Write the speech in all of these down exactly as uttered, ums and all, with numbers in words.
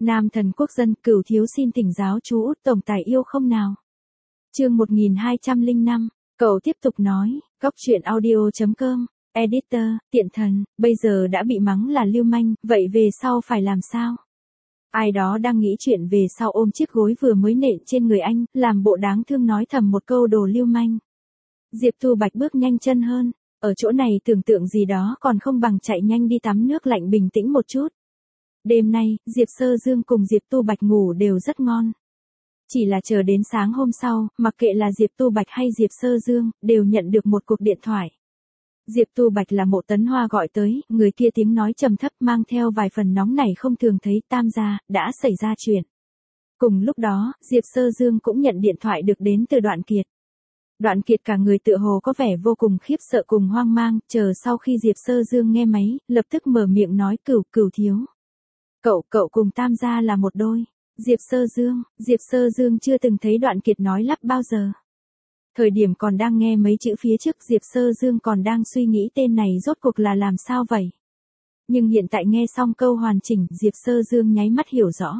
Nam thần quốc dân, Cửu thiếu xin thỉnh giáo chú Út tổng tài yêu không nào. Chương một nghìn hai trăm lẻ năm, cậu tiếp tục nói, góc truyện audio chấm com, editor, tiện thần, bây giờ đã bị mắng là lưu manh, vậy về sau phải làm sao? Ai đó đang nghĩ chuyện về sau ôm chiếc gối vừa mới nện trên người anh, làm bộ đáng thương nói thầm một câu đồ lưu manh. Diệp Tu Bạch bước nhanh chân hơn, ở chỗ này tưởng tượng gì đó còn không bằng chạy nhanh đi tắm nước lạnh bình tĩnh một chút. Đêm nay, Diệp Sơ Dương cùng Diệp Tu Bạch ngủ đều rất ngon. Chỉ là chờ đến sáng hôm sau, mặc kệ là Diệp Tu Bạch hay Diệp Sơ Dương, đều nhận được một cuộc điện thoại. Diệp Tu Bạch là Mộ Tấn Hoa gọi tới, người kia tiếng nói trầm thấp mang theo vài phần nóng nảy không thường thấy, Tam gia, đã xảy ra chuyện. Cùng lúc đó, Diệp Sơ Dương cũng nhận điện thoại được đến từ Đoạn Kiệt. Đoạn Kiệt cả người tựa hồ có vẻ vô cùng khiếp sợ cùng hoang mang, chờ sau khi Diệp Sơ Dương nghe máy, lập tức mở miệng nói Cửu, Cửu thiếu. Cậu, cậu cùng Tam gia là một đôi. Diệp Sơ Dương, Diệp Sơ Dương chưa từng thấy Đoạn Kiệt nói lắp bao giờ. Thời điểm còn đang nghe mấy chữ phía trước, Diệp Sơ Dương còn đang suy nghĩ tên này rốt cuộc là làm sao vậy. Nhưng hiện tại nghe xong câu hoàn chỉnh, Diệp Sơ Dương nháy mắt hiểu rõ.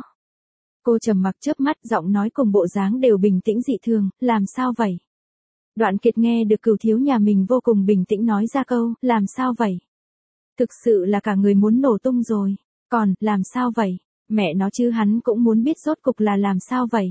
Cô trầm mặc chớp mắt, giọng nói cùng bộ dáng đều bình tĩnh dị thường, làm sao vậy? Đoạn Kiệt nghe được Cửu thiếu nhà mình vô cùng bình tĩnh nói ra câu, làm sao vậy? Thực sự là cả người muốn nổ tung rồi. Còn, làm sao vậy? Mẹ nó chứ hắn cũng muốn biết rốt cục là làm sao vậy?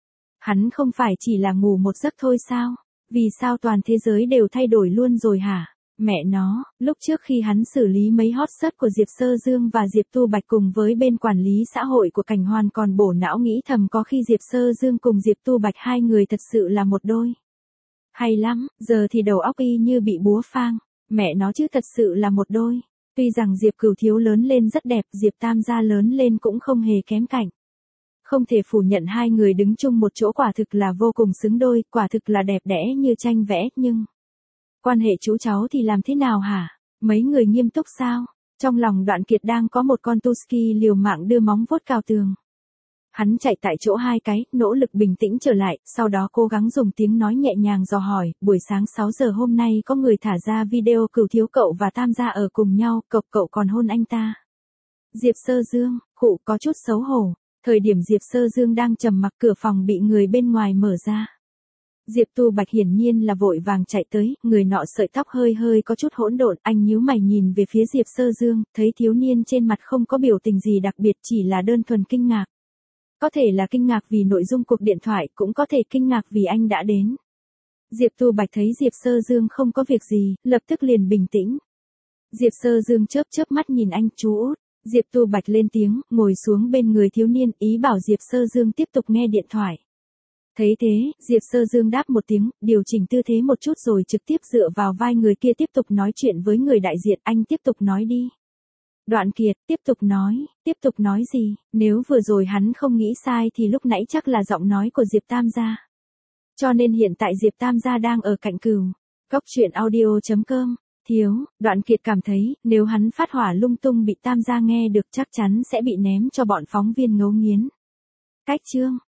Hắn không phải chỉ là ngủ một giấc thôi sao? Vì sao toàn thế giới đều thay đổi luôn rồi hả? Mẹ nó, lúc trước khi hắn xử lý mấy hot search của Diệp Sơ Dương và Diệp Tu Bạch cùng với bên quản lý xã hội của Cảnh Hoàn còn bổ não nghĩ thầm có khi Diệp Sơ Dương cùng Diệp Tu Bạch hai người thật sự là một đôi. Hay lắm, giờ thì đầu óc y như bị búa phang. Mẹ nó chứ thật sự là một đôi. Tuy rằng Diệp Cửu thiếu lớn lên rất đẹp, Diệp Tam gia lớn lên cũng không hề kém cạnh. Không thể phủ nhận hai người đứng chung một chỗ quả thực là vô cùng xứng đôi, quả thực là đẹp đẽ như tranh vẽ, nhưng... Quan hệ chú cháu thì làm thế nào hả? Mấy người nghiêm túc sao? Trong lòng Đoạn Kiệt đang có một con Tusky liều mạng đưa móng vuốt cào tường. Hắn chạy tại chỗ hai cái, nỗ lực bình tĩnh trở lại, sau đó cố gắng dùng tiếng nói nhẹ nhàng dò hỏi, buổi sáng sáu giờ hôm nay có người thả ra video Cửu thiếu cậu và Tam gia ở cùng nhau, cậu cậu còn hôn anh ta. Diệp Sơ Dương, khụ có chút xấu hổ, thời điểm Diệp Sơ Dương đang trầm mặc, cửa phòng bị người bên ngoài mở ra. Diệp Tu Bạch hiển nhiên là vội vàng chạy tới, người nọ sợi tóc hơi hơi có chút hỗn độn, anh nhíu mày nhìn về phía Diệp Sơ Dương, thấy thiếu niên trên mặt không có biểu tình gì đặc biệt, chỉ là đơn thuần kinh ngạc. Có thể là kinh ngạc vì nội dung cuộc điện thoại, cũng có thể kinh ngạc vì anh đã đến. Diệp Tu Bạch thấy Diệp Sơ Dương không có việc gì, lập tức liền bình tĩnh. Diệp Sơ Dương chớp chớp mắt nhìn anh, chú Út. Diệp Tu Bạch lên tiếng, ngồi xuống bên người thiếu niên, ý bảo Diệp Sơ Dương tiếp tục nghe điện thoại. Thấy thế, Diệp Sơ Dương đáp một tiếng, điều chỉnh tư thế một chút rồi trực tiếp dựa vào vai người kia tiếp tục nói chuyện với người đại diện, anh tiếp tục nói đi. Đoạn Kiệt, tiếp tục nói, tiếp tục nói gì, nếu vừa rồi hắn không nghĩ sai thì lúc nãy chắc là giọng nói của Diệp Tam gia. Cho nên hiện tại Diệp Tam gia đang ở cạnh Cửu. Góc truyện audio chấm com, thiếu, Đoạn Kiệt cảm thấy, nếu hắn phát hỏa lung tung bị Tam gia nghe được chắc chắn sẽ bị ném cho bọn phóng viên ngấu nghiến. Cách chương.